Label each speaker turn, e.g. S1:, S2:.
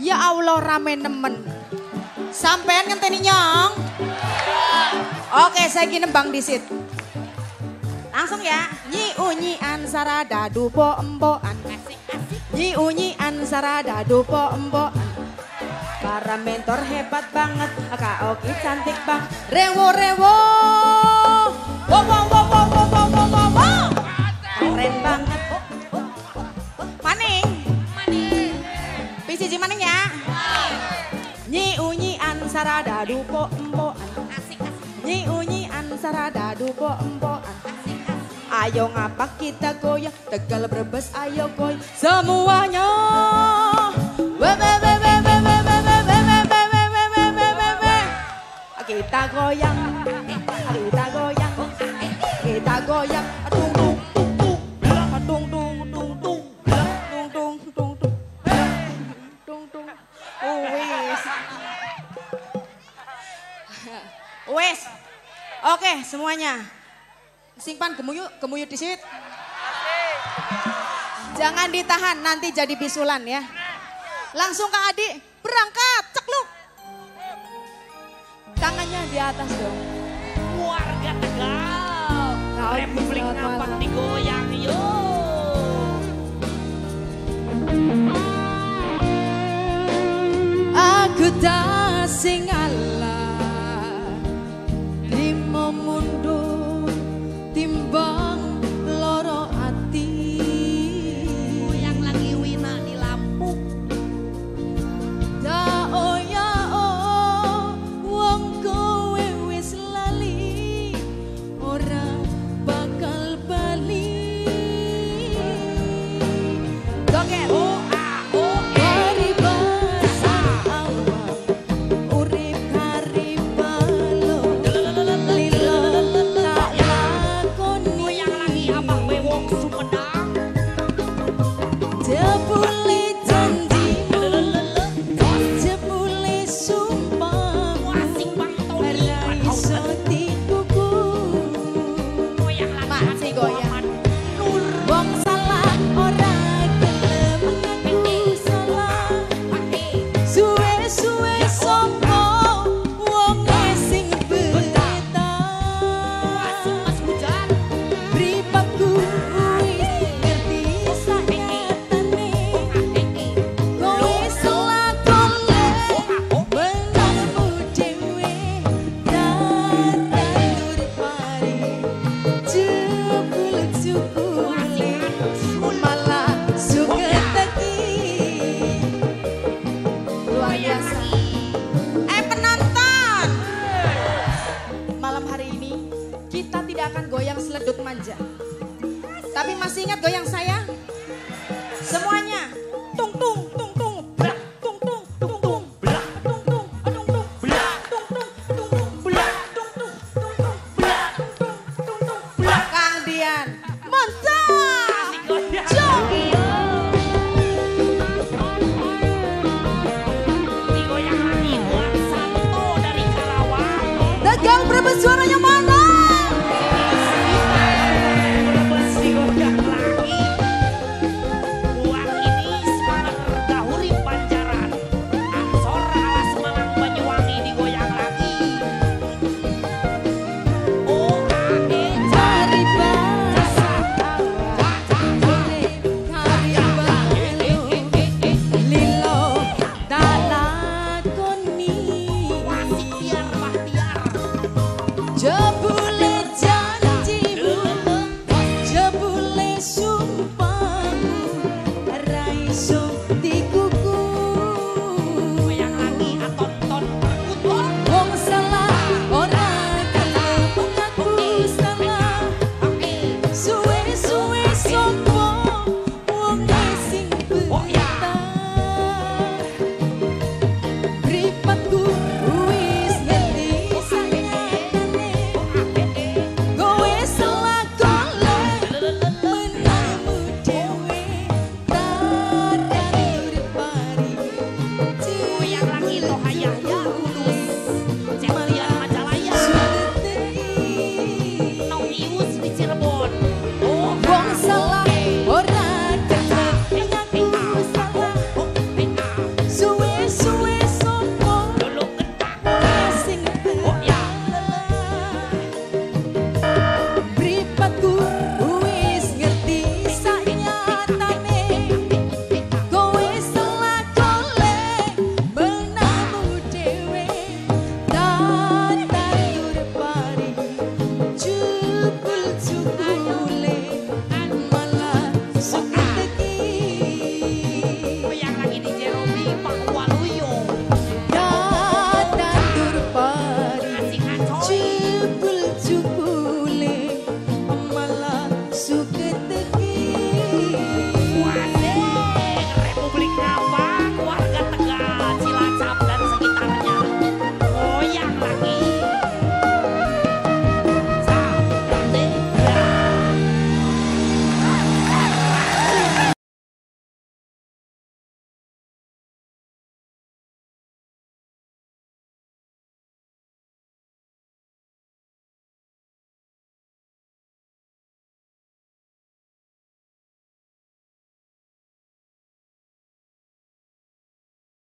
S1: Ya Allah rame nemen. Sampean ngenteni nyong. Oke, saya gini nembang disit. Langsung ya. Nyi unyian sarada dupo emboan. Nyi unyian sarada dupo emboan. Para mentor hebat banget, Kak Oki cantik bang. Rewo rewo. Wow wow wow wow wow wow wow wow wow. Keren banget. Maning. Pisiji maning ya. Nyi unyian sarada dupo emboan. Nyi unyian sarada dupo emboan. Ayo ngapak kita goyang, Tegal Brebes ayo goy semuanya. Kita goyang, kita goyang, kita goyang. Tung tung tung tung, tung tung tung tung, tung tung tung tung, tung tung. Wes, wes. Oke semuanya. Simpan gemuyu disit. Jangan ditahan, nanti jadi bisulan ya. Langsung Kak Adi, berangkat, cekluk. Tangannya di atas dong.
S2: Warga Tegal, Republik Ngapak digoyang yuk.
S1: Aku tak singalah limo mundur timbang loro ati.
S2: Goyang lagi wina di Lampung.
S1: Da oya oh wong kowe wis lali ora bakal bali. Goget. Oh ah oh hari basa awam urip hari balo lilo tak lakoni.
S2: Goyang lagi abang bewok Sumedang.
S1: Jebule janji jebule sumpah
S2: Wasing bang Tony.
S1: ora iso dikuku.
S2: Goyang lagi
S1: Masih goyang.
S2: Nur.
S1: Wong salah ora gelem ngaku salah. Suwe-suwe sapa wong sing beta.
S2: Wasing Mas Hujan.
S1: Mripatku wis ngerti sakatane. Kowe selakone menangmu dhewe datandur pari jebul malah suka teki luar biasa. Penonton, malam hari ini kita tidak akan goyang seledut manja, tapi masih ingat goyang saya? Semuanya tung tung tung tung brak tung tung tung tung brak tung tung tung tung brak tung tung tung tung brak tung tung tung tung brak tung tung tung tung brak. Kang Dian mantap joki
S2: Digoyang lagi Buat Santo dari Karawang.
S1: Tegal Brebes suaranya mana?
S2: Brebes digoyang lagi. Buat ini semangat Dahuri Panjaran. Ansor ala Semalang Banyuwangi digoyang lagi. Oh ade
S1: Hari basa awam urip hari balo lilo tak lakoni.
S2: Wasik tiar bahtiar.
S1: Jebule janjimu, jebule sumpahmu, ra iso